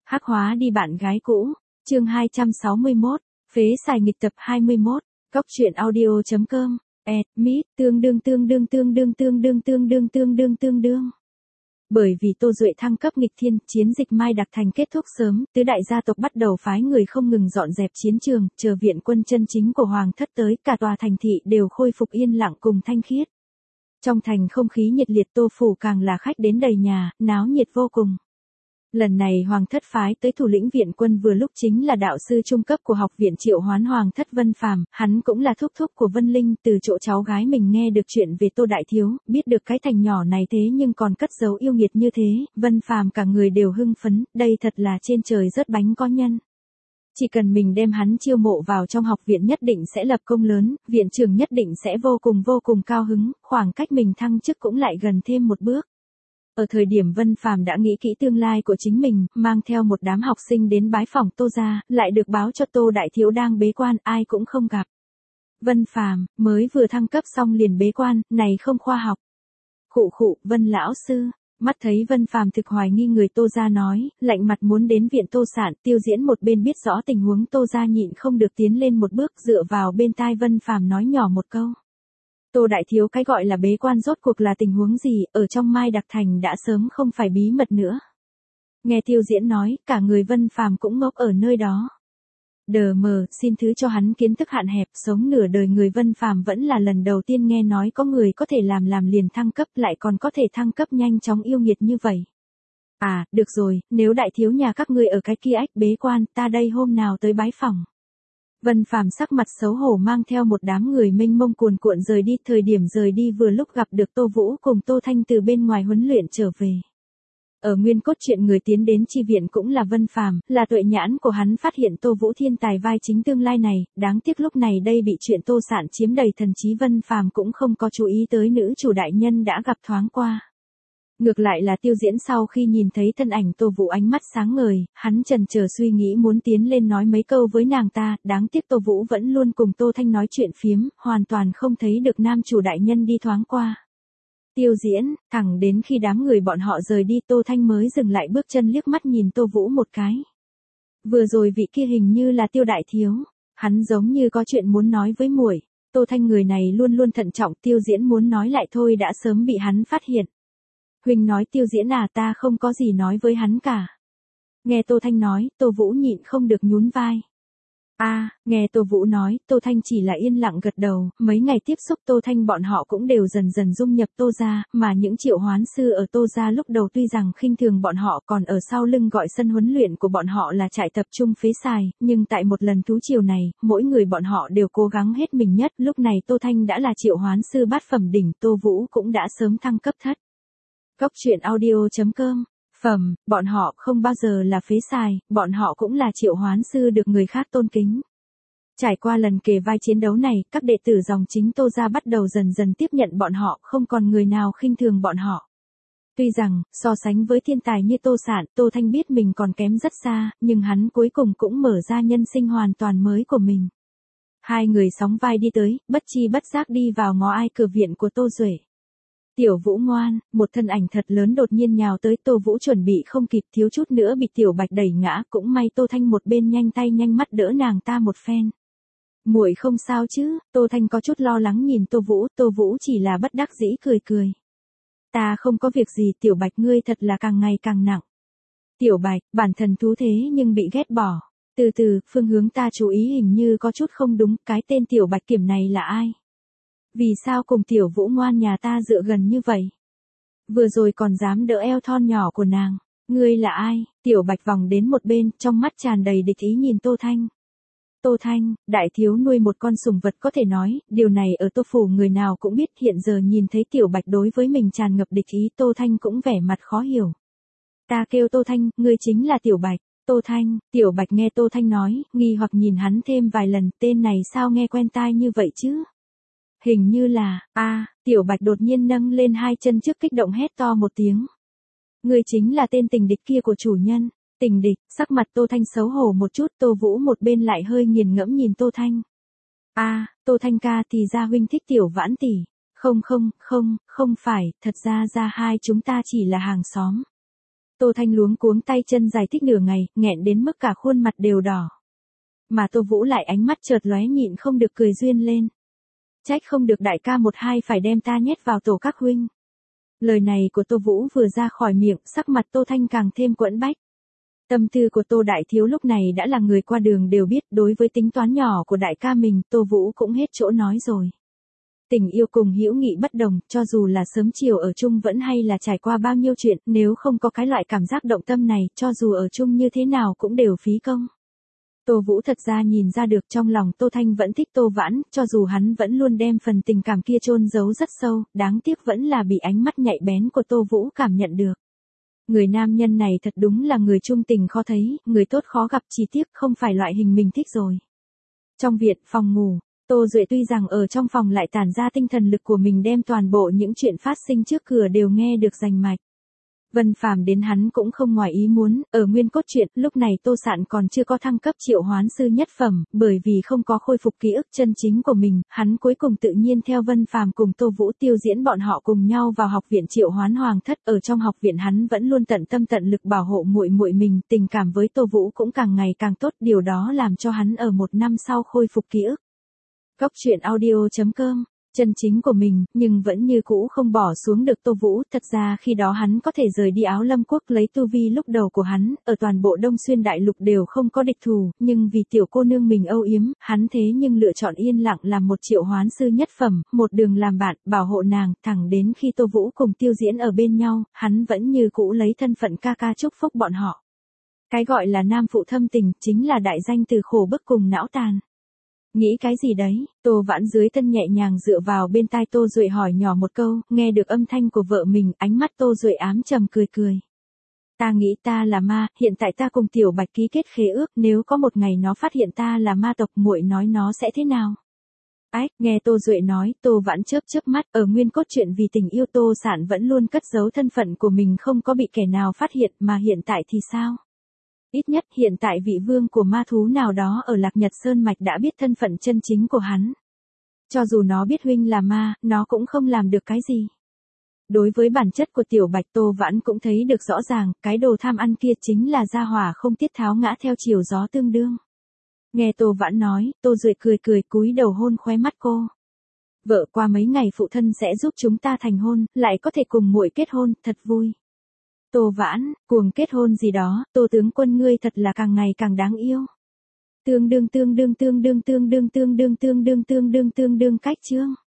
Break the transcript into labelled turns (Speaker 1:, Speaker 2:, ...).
Speaker 1: Hắc hóa đi bạn gái cũ, chương 261, phế xài nghịch tập 21, Cóc truyện audio.com, admit, tương đương. Bởi vì Tô Duệ thăng cấp nghịch thiên, chiến dịch Mai Đặc Thành kết thúc sớm, tứ đại gia tộc bắt đầu phái người không ngừng dọn dẹp chiến trường, chờ viện quân chân chính của Hoàng thất tới, cả tòa thành thị đều khôi phục yên lặng cùng thanh khiết. Trong thành không khí nhiệt liệt, Tô phủ càng là khách đến đầy nhà, náo nhiệt vô cùng. Lần này Hoàng thất phái tới thủ lĩnh viện quân vừa lúc chính là đạo sư trung cấp của học viện Triệu Hoán Hoàng thất Vân Phàm, hắn cũng là thúc thúc của Vân Linh, từ chỗ cháu gái mình nghe được chuyện về Tô Đại Thiếu, biết được cái thành nhỏ này thế nhưng còn cất giấu yêu nghiệt như thế, Vân Phàm cả người đều hưng phấn, đây thật là trên trời rớt bánh có nhân. Chỉ cần mình đem hắn chiêu mộ vào trong học viện nhất định sẽ lập công lớn, viện trưởng nhất định sẽ vô cùng cao hứng, khoảng cách mình thăng chức cũng lại gần thêm một bước. Ở thời điểm Vân Phàm đã nghĩ kỹ tương lai của chính mình, mang theo một đám học sinh đến bái phỏng Tô gia, lại được báo cho Tô Đại Thiếu đang bế quan, ai cũng không gặp. Vân Phàm mới vừa thăng cấp xong liền bế quan, này không khoa học. Khụ, Vân lão sư, mắt thấy Vân Phàm thực hoài nghi người Tô gia nói, lạnh mặt muốn đến viện Tô Sạn, Tiêu Diễn một bên biết rõ tình huống Tô gia nhịn không được tiến lên một bước, dựa vào bên tai Vân Phàm nói nhỏ một câu. Tô Đại Thiếu, cái gọi là bế quan rốt cuộc là tình huống gì, ở trong Mai Đặc Thành đã sớm không phải bí mật nữa. Nghe Tiêu Diễn nói, cả người Vân Phàm cũng ngốc ở nơi đó. Đờ mờ, xin thứ cho hắn kiến thức hạn hẹp, sống nửa đời người Vân Phàm vẫn là lần đầu tiên nghe nói có người có thể làm liền thăng cấp, lại còn có thể thăng cấp nhanh chóng yêu nghiệt như vậy. À, được rồi, nếu Đại Thiếu nhà các ngươi ở cái kia ách bế quan, ta đây hôm nào tới bái phỏng. Vân Phàm sắc mặt xấu hổ mang theo một đám người mênh mông cuồn cuộn rời đi, thời điểm rời đi vừa lúc gặp được Tô Vũ cùng Tô Thanh từ bên ngoài huấn luyện trở về. Ở nguyên cốt truyện người tiến đến chi viện cũng là Vân Phàm, là tuệ nhãn của hắn phát hiện Tô Vũ thiên tài vai chính tương lai này, đáng tiếc lúc này đây bị chuyện Tô Sạn chiếm đầy thần trí, Vân Phàm cũng không có chú ý tới nữ chủ đại nhân đã gặp thoáng qua. Ngược lại là Tiêu Diễn sau khi nhìn thấy thân ảnh Tô Vũ ánh mắt sáng ngời, hắn chần chờ suy nghĩ muốn tiến lên nói mấy câu với nàng ta, đáng tiếc Tô Vũ vẫn luôn cùng Tô Thanh nói chuyện phiếm, hoàn toàn không thấy được nam chủ đại nhân đi thoáng qua. Tiêu Diễn, thẳng đến khi đám người bọn họ rời đi Tô Thanh mới dừng lại bước chân liếc mắt nhìn Tô Vũ một cái. Vừa rồi vị kia hình như là Tiêu Đại Thiếu, hắn giống như có chuyện muốn nói với muội. Tô Thanh người này luôn thận trọng, Tiêu Diễn muốn nói lại thôi đã sớm bị hắn phát hiện. Huynh nói Tiêu Diễn à, ta không có gì nói với hắn cả. Nghe Tô Thanh nói, Tô Vũ nhịn không được nhún vai. Nghe Tô Vũ nói, Tô Thanh chỉ là yên lặng gật đầu, mấy ngày tiếp xúc Tô Thanh bọn họ cũng đều dần dần dung nhập Tô gia, mà những triệu hoán sư ở Tô gia lúc đầu tuy rằng khinh thường bọn họ, còn ở sau lưng gọi sân huấn luyện của bọn họ là trại tập trung phế xài, nhưng tại một lần thú triều này, mỗi người bọn họ đều cố gắng hết mình nhất, lúc này Tô Thanh đã là triệu hoán sư bát phẩm đỉnh, Tô Vũ cũng đã sớm thăng cấp thất. Cóc truyện audio.com, bọn họ không bao giờ là phế xài, bọn họ cũng là triệu hoán sư được người khác tôn kính. Trải qua lần kề vai chiến đấu này, các đệ tử dòng chính Tô gia bắt đầu dần dần tiếp nhận bọn họ, không còn người nào khinh thường bọn họ. Tuy rằng, so sánh với thiên tài như Tô Sạn, Tô Thanh biết mình còn kém rất xa, nhưng hắn cuối cùng cũng mở ra nhân sinh hoàn toàn mới của mình. Hai người sóng vai đi tới, bất chi bất giác đi vào ngõ ai cửa viện của Tô Duệ. Tiểu Vũ ngoan, một thân ảnh thật lớn đột nhiên nhào tới, Tô Vũ chuẩn bị không kịp, thiếu chút nữa bị Tiểu Bạch đẩy ngã, cũng may Tô Thanh một bên nhanh tay nhanh mắt đỡ nàng ta một phen. Muội không sao chứ? Tô Thanh có chút lo lắng nhìn Tô Vũ chỉ là bất đắc dĩ cười. Ta không có việc gì, Tiểu Bạch ngươi thật là càng ngày càng nặng. Tiểu Bạch, bản thần thú thế nhưng bị ghét bỏ. Từ phương hướng ta chú ý hình như có chút không đúng, cái tên Tiểu Bạch Kiểm này là ai? Vì sao cùng Tiểu Vũ ngoan nhà ta dựa gần như vậy? Vừa rồi còn dám đỡ eo thon nhỏ của nàng. Ngươi là ai? Tiểu Bạch vòng đến một bên, trong mắt tràn đầy địch ý nhìn Tô Thanh. Tô Thanh, Đại Thiếu nuôi một con sủng vật có thể nói, điều này ở Tô phủ người nào cũng biết, hiện giờ nhìn thấy Tiểu Bạch đối với mình tràn ngập địch ý, Tô Thanh cũng vẻ mặt khó hiểu. Ta kêu Tô Thanh, ngươi chính là Tiểu Bạch. Tô Thanh, Tiểu Bạch nghe Tô Thanh nói, nghi hoặc nhìn hắn thêm vài lần, tên này sao nghe quen tai như vậy chứ? Hình như là, Tiểu Bạch đột nhiên nâng lên hai chân trước kích động hét to một tiếng. Ngươi chính là tên tình địch kia của chủ nhân. Tình địch, sắc mặt Tô Thanh xấu hổ một chút, Tô Vũ một bên lại hơi nghiền ngẫm nhìn Tô Thanh. Tô Thanh ca thì ra huynh thích Tiểu Vãn tỷ. Không phải, thật ra hai chúng ta chỉ là hàng xóm. Tô Thanh luống cuống tay chân giải thích nửa ngày, nghẹn đến mức cả khuôn mặt đều đỏ. Mà Tô Vũ lại ánh mắt chợt lóe nhịn không được cười duyên lên. Trách không được đại ca một hai phải đem ta nhét vào tổ các huynh. Lời này của Tô Vũ vừa ra khỏi miệng, sắc mặt Tô Thanh càng thêm quẫn bách. Tâm tư của Tô Đại Thiếu lúc này đã là người qua đường đều biết, đối với tính toán nhỏ của đại ca mình, Tô Vũ cũng hết chỗ nói rồi. Tình yêu cùng hữu nghị bất đồng, cho dù là sớm chiều ở chung vẫn hay là trải qua bao nhiêu chuyện, nếu không có cái loại cảm giác động tâm này, cho dù ở chung như thế nào cũng đều phí công. Tô Vũ thật ra nhìn ra được trong lòng Tô Thanh vẫn thích Tô Vãn, cho dù hắn vẫn luôn đem phần tình cảm kia chôn giấu rất sâu, đáng tiếc vẫn là bị ánh mắt nhạy bén của Tô Vũ cảm nhận được. Người nam nhân này thật đúng là người trung tình khó thấy, người tốt khó gặp, chỉ tiếc không phải loại hình mình thích rồi. Trong viện, phòng ngủ, Tô Duệ tuy rằng ở trong phòng lại tản ra tinh thần lực của mình đem toàn bộ những chuyện phát sinh trước cửa đều nghe được rành mạch. Vân Phàm đến hắn cũng không ngoài ý muốn, ở nguyên cốt truyện, lúc này Tô Sạn còn chưa có thăng cấp triệu hoán sư nhất phẩm, bởi vì không có khôi phục ký ức chân chính của mình, hắn cuối cùng tự nhiên theo Vân Phàm cùng Tô Vũ tiêu diễn bọn họ cùng nhau vào học viện triệu hoán hoàng thất, ở trong học viện hắn vẫn luôn tận tâm tận lực bảo hộ muội muội mình, tình cảm với Tô Vũ cũng càng ngày càng tốt, điều đó làm cho hắn ở một năm sau khôi phục ký ức. Góc truyện audio.com chân chính của mình, nhưng vẫn như cũ không bỏ xuống được Tô Vũ, thật ra khi đó hắn có thể rời đi Áo Lâm Quốc lấy tu vi lúc đầu của hắn, ở toàn bộ Đông Xuyên Đại Lục đều không có địch thù, nhưng vì tiểu cô nương mình âu yếm, hắn thế nhưng lựa chọn yên lặng làm một triệu hoán sư nhất phẩm, một đường làm bạn, bảo hộ nàng, thẳng đến khi Tô Vũ cùng Tiêu Diễn ở bên nhau, hắn vẫn như cũ lấy thân phận ca ca chúc phúc bọn họ. Cái gọi là nam phụ thâm tình, chính là đại danh từ khổ bức cùng não tàn. Nghĩ cái gì đấy, Tô Vãn dưới thân nhẹ nhàng dựa vào bên tai Tô Duệ hỏi nhỏ một câu, nghe được âm thanh của vợ mình, ánh mắt Tô Duệ ám trầm cười cười. Ta nghĩ ta là ma, hiện tại ta cùng Tiểu Bạch ký kết khế ước, nếu có một ngày nó phát hiện ta là ma tộc, muội nói nó sẽ thế nào? Ách, nghe Tô Duệ nói, Tô Vãn chớp chớp mắt, ở nguyên cốt truyện vì tình yêu Tô Sạn vẫn luôn cất giấu thân phận của mình không có bị kẻ nào phát hiện, mà hiện tại thì sao? Ít nhất hiện tại vị vương của ma thú nào đó ở Lạc Nhật Sơn Mạch đã biết thân phận chân chính của hắn. Cho dù nó biết huynh là ma, nó cũng không làm được cái gì. Đối với bản chất của Tiểu Bạch, Tô Vãn cũng thấy được rõ ràng, cái đồ tham ăn kia chính là gia hỏa không tiết tháo ngã theo chiều gió tương đương. Nghe Tô Vãn nói, Tô Duệ cười cười cúi đầu hôn khóe mắt cô. Vợ, qua mấy ngày phụ thân sẽ giúp chúng ta thành hôn, lại có thể cùng muội kết hôn, thật vui. Tô Vãn, cuồng kết hôn gì đó, Tô tướng quân ngươi thật là càng ngày càng đáng yêu. Tương đương cách chương.